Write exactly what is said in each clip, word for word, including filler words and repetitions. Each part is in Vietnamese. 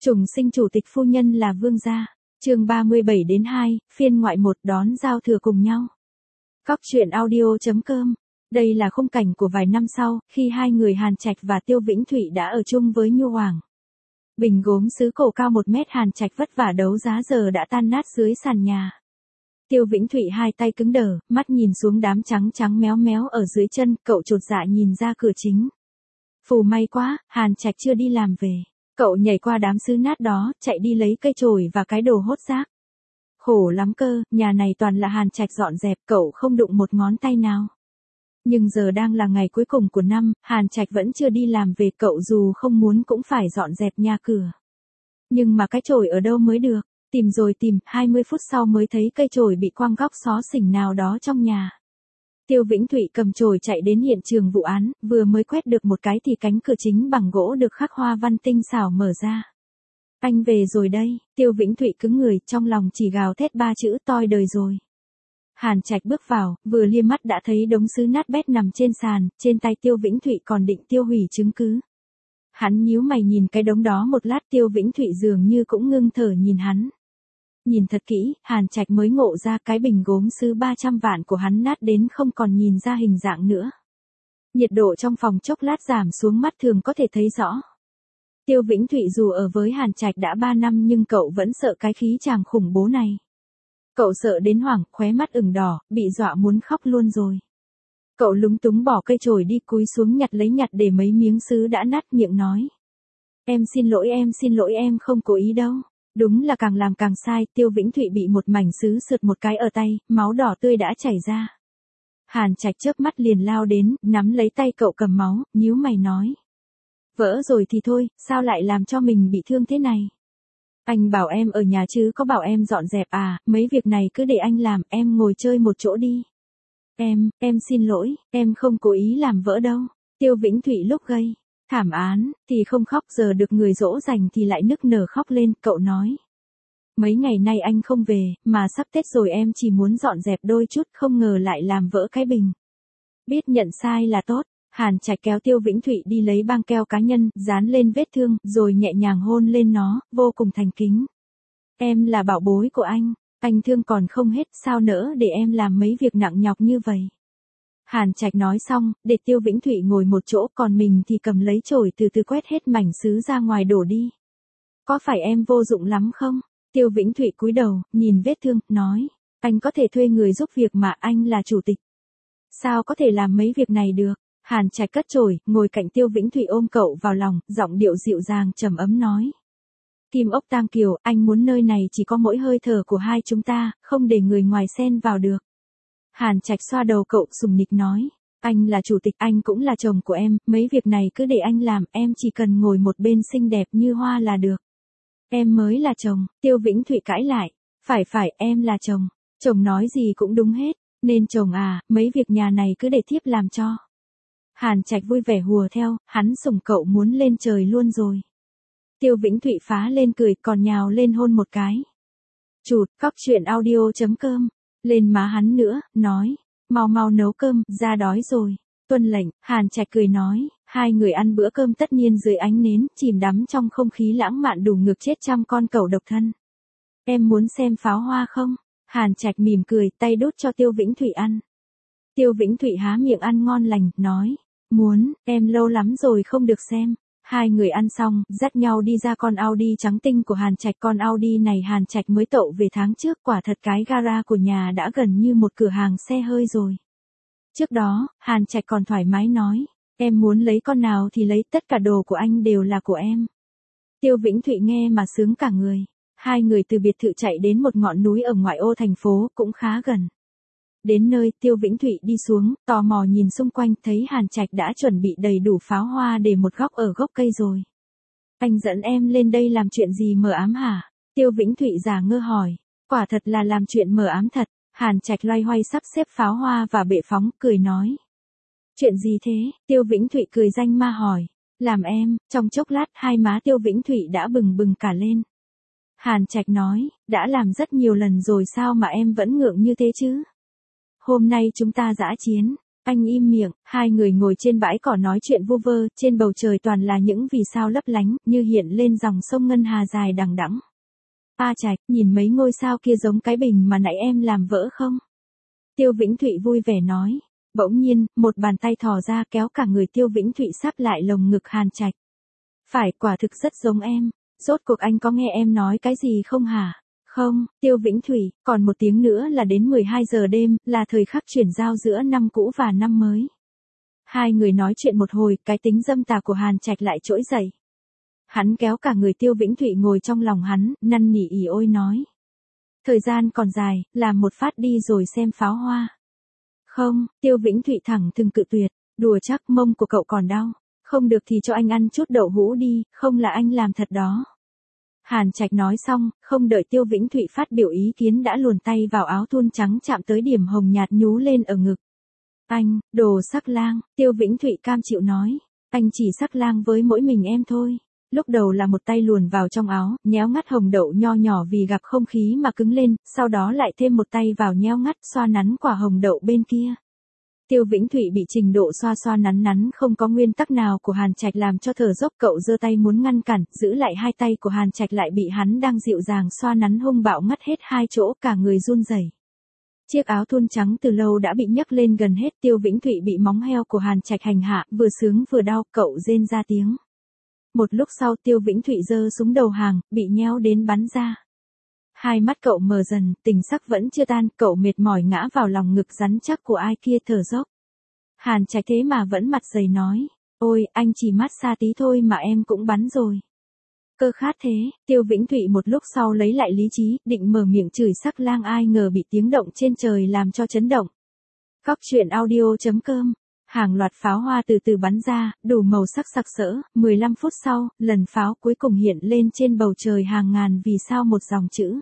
Trùng sinh chủ tịch phu nhân là vương gia. Chương ba mươi bảy đến hai, phiên ngoại một đón giao thừa cùng nhau. Góc truyện audio chấm com. Đây là khung cảnh của vài năm sau, khi hai người Hàn Trạch và Tiêu Vĩnh Thụy đã ở chung với Nhu Hoàng. Bình gốm sứ cổ cao một mét Hàn Trạch vất vả đấu giá giờ đã tan nát dưới sàn nhà. Tiêu Vĩnh Thụy hai tay cứng đờ, mắt nhìn xuống đám trắng trắng méo méo ở dưới chân, cậu chột dạ nhìn ra cửa chính. Phù may quá, Hàn Trạch chưa đi làm về. Cậu nhảy qua đám sứ nát đó, chạy đi lấy cây chổi và cái đồ hốt rác. Khổ lắm cơ, nhà này toàn là Hàn Trạch dọn dẹp, cậu không đụng một ngón tay nào. Nhưng giờ đang là ngày cuối cùng của năm, Hàn Trạch vẫn chưa đi làm về, cậu dù không muốn cũng phải dọn dẹp nhà cửa. Nhưng mà cái chổi ở đâu mới được, tìm rồi tìm, hai mươi phút sau mới thấy cây chổi bị quăng góc xó xỉnh nào đó trong nhà. Tiêu Vĩnh Thụy cầm chổi chạy đến hiện trường vụ án, vừa mới quét được một cái thì cánh cửa chính bằng gỗ được khắc hoa văn tinh xảo mở ra. Anh về rồi đây, Tiêu Vĩnh Thụy cứng người, trong lòng chỉ gào thét ba chữ toi đời rồi. Hàn Trạch bước vào, vừa liếc mắt đã thấy đống sứ nát bét nằm trên sàn, trên tay Tiêu Vĩnh Thụy còn định tiêu hủy chứng cứ. Hắn nhíu mày nhìn cái đống đó một lát, Tiêu Vĩnh Thụy dường như cũng ngưng thở nhìn hắn. Nhìn thật kỹ, Hàn Trạch mới ngộ ra cái bình gốm sứ ba trăm vạn của hắn nát đến không còn nhìn ra hình dạng nữa. Nhiệt độ trong phòng chốc lát giảm xuống, mắt thường có thể thấy rõ. Tiêu Vĩnh Thụy dù ở với Hàn Trạch đã ba năm nhưng cậu vẫn sợ cái khí chàng khủng bố này. Cậu sợ đến hoảng, khóe mắt ửng đỏ, bị dọa muốn khóc luôn rồi. Cậu lúng túng bỏ cây chổi đi, cúi xuống nhặt lấy nhặt để mấy miếng sứ đã nát, miệng nói. Em xin lỗi, em xin lỗi, em không cố ý đâu. Đúng là càng làm càng sai, Tiêu Vĩnh Thụy bị một mảnh sứ sượt một cái ở tay, máu đỏ tươi đã chảy ra. Hàn Trạch chớp mắt liền lao đến, nắm lấy tay cậu cầm máu, nhíu mày nói. Vỡ rồi thì thôi, sao lại làm cho mình bị thương thế này? Anh bảo em ở nhà chứ có bảo em dọn dẹp à, mấy việc này cứ để anh làm, em ngồi chơi một chỗ đi. Em, em xin lỗi, em không cố ý làm vỡ đâu. Tiêu Vĩnh Thụy lúc gây thảm án, thì không khóc, giờ được người dỗ dành thì lại nức nở khóc lên, cậu nói. Mấy ngày nay anh không về, mà sắp Tết rồi em chỉ muốn dọn dẹp đôi chút, không ngờ lại làm vỡ cái bình. Biết nhận sai là tốt, Hàn Trạch kéo Tiêu Vĩnh Thụy đi lấy băng keo cá nhân, dán lên vết thương, rồi nhẹ nhàng hôn lên nó, vô cùng thành kính. Em là bảo bối của anh, anh thương còn không hết, sao nỡ để em làm mấy việc nặng nhọc như vậy. Hàn Trạch nói xong, để Tiêu Vĩnh Thụy ngồi một chỗ, còn mình thì cầm lấy chổi từ từ quét hết mảnh sứ ra ngoài đổ đi. Có phải em vô dụng lắm không? Tiêu Vĩnh Thụy cúi đầu, nhìn vết thương, nói. Anh có thể thuê người giúp việc mà, anh là chủ tịch. Sao có thể làm mấy việc này được? Hàn Trạch cất chổi, ngồi cạnh Tiêu Vĩnh Thụy ôm cậu vào lòng, giọng điệu dịu dàng trầm ấm nói. Kim ốc tang kiều, anh muốn nơi này chỉ có mỗi hơi thở của hai chúng ta, không để người ngoài xen vào được. Hàn Trạch xoa đầu cậu, sùng nịch nói. Anh là chủ tịch, anh cũng là chồng của em, mấy việc này cứ để anh làm, em chỉ cần ngồi một bên xinh đẹp như hoa là được. Em mới là chồng, Tiêu Vĩnh Thụy cãi lại. Phải phải, em là chồng, chồng nói gì cũng đúng hết, nên chồng à, mấy việc nhà này cứ để thiếp làm cho. Hàn Trạch vui vẻ hùa theo, hắn sủng cậu muốn lên trời luôn rồi. Tiêu Vĩnh Thụy phá lên cười, còn nhào lên hôn một cái. Chụt, góc truyện audio chấm com, lên má hắn nữa, nói, mau mau nấu cơm, ra đói rồi. Tuân lệnh, Hàn Trạch cười nói, hai người ăn bữa cơm tất nhiên dưới ánh nến, chìm đắm trong không khí lãng mạn đủ ngược chết trăm con cẩu độc thân. Em muốn xem pháo hoa không? Hàn Trạch mỉm cười, tay đút cho Tiêu Vĩnh Thụy ăn. Tiêu Vĩnh Thụy há miệng ăn ngon lành, nói, muốn, em lâu lắm rồi không được xem. Hai người ăn xong, dắt nhau đi ra con Audi trắng tinh của Hàn Trạch. Con Audi này Hàn Trạch mới tậu về tháng trước, quả thật cái gara của nhà đã gần như một cửa hàng xe hơi rồi. Trước đó, Hàn Trạch còn thoải mái nói, em muốn lấy con nào thì lấy, tất cả đồ của anh đều là của em. Tiêu Vĩnh Thụy nghe mà sướng cả người. Hai người từ biệt thự chạy đến một ngọn núi ở ngoại ô thành phố, cũng khá gần. Đến nơi, Tiêu Vĩnh Thụy đi xuống, tò mò nhìn xung quanh, thấy Hàn Trạch đã chuẩn bị đầy đủ pháo hoa để một góc ở gốc cây rồi. Anh dẫn em lên đây làm chuyện gì mờ ám hả? Tiêu Vĩnh Thụy giả ngơ hỏi. Quả thật là làm chuyện mờ ám thật. Hàn Trạch loay hoay sắp xếp pháo hoa và bệ phóng, cười nói. Chuyện gì thế? Tiêu Vĩnh Thụy cười danh ma hỏi. Làm em, trong chốc lát hai má Tiêu Vĩnh Thụy đã bừng bừng cả lên. Hàn Trạch nói, đã làm rất nhiều lần rồi sao mà em vẫn ngượng như thế chứ? Hôm nay chúng ta dã chiến. Anh im miệng, hai người ngồi trên bãi cỏ nói chuyện vu vơ, trên bầu trời toàn là những vì sao lấp lánh, như hiện lên dòng sông ngân hà dài đằng đẵng. A Trạch, nhìn mấy ngôi sao kia giống cái bình mà nãy em làm vỡ không? Tiêu Vĩnh Thụy vui vẻ nói. Bỗng nhiên, một bàn tay thò ra kéo cả người Tiêu Vĩnh Thụy sắp lại lồng ngực Hàn Trạch. Phải, quả thực rất giống em. Rốt cuộc anh có nghe em nói cái gì không hả? Không, Tiêu Vĩnh Thụy, còn một tiếng nữa là đến mười hai giờ đêm, là thời khắc chuyển giao giữa năm cũ và năm mới. Hai người nói chuyện một hồi, cái tính dâm tà của Hàn Trạch lại trỗi dậy. Hắn kéo cả người Tiêu Vĩnh Thụy ngồi trong lòng hắn, năn nỉ ỉ ôi nói. Thời gian còn dài, làm một phát đi rồi xem pháo hoa. Không, Tiêu Vĩnh Thụy thẳng thừng cự tuyệt, đùa chắc mông của cậu còn đau. Không được thì cho anh ăn chút đậu hũ đi, không là anh làm thật đó. Hàn Trạch nói xong, không đợi Tiêu Vĩnh Thụy phát biểu ý kiến đã luồn tay vào áo thun trắng chạm tới điểm hồng nhạt nhú lên ở ngực. Anh, đồ sắc lang, Tiêu Vĩnh Thụy cam chịu nói. Anh chỉ sắc lang với mỗi mình em thôi. Lúc đầu là một tay luồn vào trong áo, nhéo ngắt hồng đậu nho nhỏ vì gặp không khí mà cứng lên, sau đó lại thêm một tay vào nhéo ngắt xoa nắn quả hồng đậu bên kia. Tiêu Vĩnh Thụy bị trình độ xoa xoa nắn nắn không có nguyên tắc nào của Hàn Trạch làm cho thở dốc, cậu giơ tay muốn ngăn cản, giữ lại hai tay của Hàn Trạch lại bị hắn đang dịu dàng xoa nắn hung bạo ngắt hết hai chỗ, cả người run rẩy. Chiếc áo thun trắng từ lâu đã bị nhấc lên gần hết, Tiêu Vĩnh Thụy bị móng heo của Hàn Trạch hành hạ, vừa sướng vừa đau, cậu rên ra tiếng. Một lúc sau Tiêu Vĩnh Thụy giơ súng đầu hàng, bị nhéo đến bắn ra. Hai mắt cậu mờ dần, tình sắc vẫn chưa tan, cậu mệt mỏi ngã vào lòng ngực rắn chắc của ai kia thở dốc. Hàn Trạch thế mà vẫn mặt dày nói, ôi, anh chỉ mát xa tí thôi mà em cũng bắn rồi. Cơ khát thế, Tiêu Vĩnh Thụy một lúc sau lấy lại lý trí, định mở miệng chửi sắc lang, ai ngờ bị tiếng động trên trời làm cho chấn động. Cóc truyện audio chấm com. Hàng loạt pháo hoa từ từ bắn ra, đủ màu sắc sặc sỡ, mười lăm phút sau, lần pháo cuối cùng hiện lên trên bầu trời hàng ngàn vì sao một dòng chữ.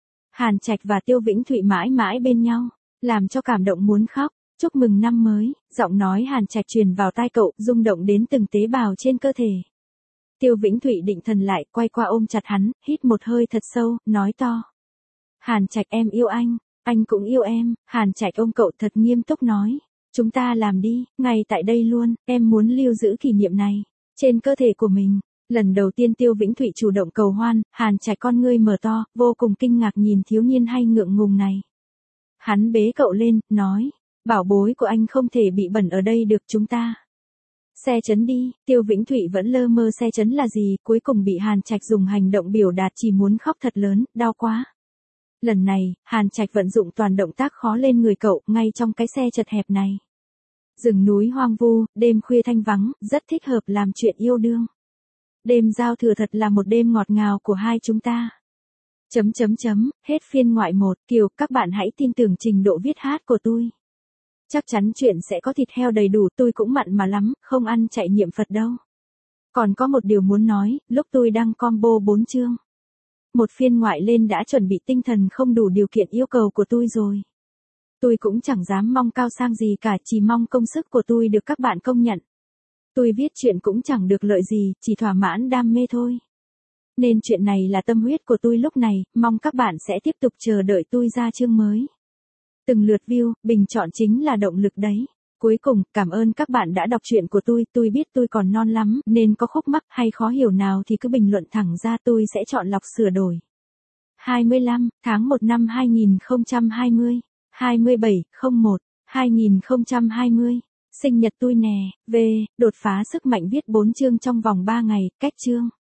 Hàn Trạch và Tiêu Vĩnh Thụy mãi mãi bên nhau, làm cho cảm động muốn khóc. Chúc mừng năm mới, giọng nói Hàn Trạch truyền vào tai cậu, rung động đến từng tế bào trên cơ thể. Tiêu Vĩnh Thụy định thần lại, quay qua ôm chặt hắn, hít một hơi thật sâu, nói to. Hàn Trạch, em yêu anh, anh cũng yêu em. Hàn Trạch ôm cậu thật nghiêm túc nói. Chúng ta làm đi, ngay tại đây luôn, em muốn lưu giữ kỷ niệm này, trên cơ thể của mình. Lần đầu tiên Tiêu Vĩnh Thụy chủ động cầu hoan, Hàn Trạch con ngươi mở to, vô cùng kinh ngạc nhìn thiếu niên hay ngượng ngùng này. Hắn bế cậu lên, nói, bảo bối của anh không thể bị bẩn ở đây được, chúng ta. Xe chấn đi, Tiêu Vĩnh Thụy vẫn lơ mơ xe chấn là gì, cuối cùng bị Hàn Trạch dùng hành động biểu đạt chỉ muốn khóc thật lớn, đau quá. Lần này, Hàn Trạch vận dụng toàn động tác khó lên người cậu, ngay trong cái xe chật hẹp này. Rừng núi hoang vu, đêm khuya thanh vắng, rất thích hợp làm chuyện yêu đương. Đêm giao thừa thật là một đêm ngọt ngào của hai chúng ta. Chấm chấm chấm, hết phiên ngoại một, Kiều, các bạn hãy tin tưởng trình độ viết hát của tôi. Chắc chắn chuyện sẽ có thịt heo đầy đủ, tôi cũng mặn mà lắm, không ăn chạy niệm Phật đâu. Còn có một điều muốn nói, lúc tôi đăng combo bốn chương. Một phiên ngoại lên đã chuẩn bị tinh thần không đủ điều kiện yêu cầu của tôi rồi. Tôi cũng chẳng dám mong cao sang gì cả, chỉ mong công sức của tôi được các bạn công nhận. Tôi viết chuyện cũng chẳng được lợi gì, chỉ thỏa mãn đam mê thôi. Nên chuyện này là tâm huyết của tôi lúc này, mong các bạn sẽ tiếp tục chờ đợi tôi ra chương mới. Từng lượt view, bình chọn chính là động lực đấy. Cuối cùng, cảm ơn các bạn đã đọc truyện của tôi, tôi biết tôi còn non lắm, nên có khúc mắc hay khó hiểu nào thì cứ bình luận thẳng ra, tôi sẽ chọn lọc sửa đổi. hai mươi lăm tháng một năm hai nghìn không trăm hai mươi, hai mươi bảy không một hai nghìn không trăm hai mươi, sinh nhật tôi nè, về, đột phá sức mạnh viết bốn chương trong vòng ba ngày, cách chương.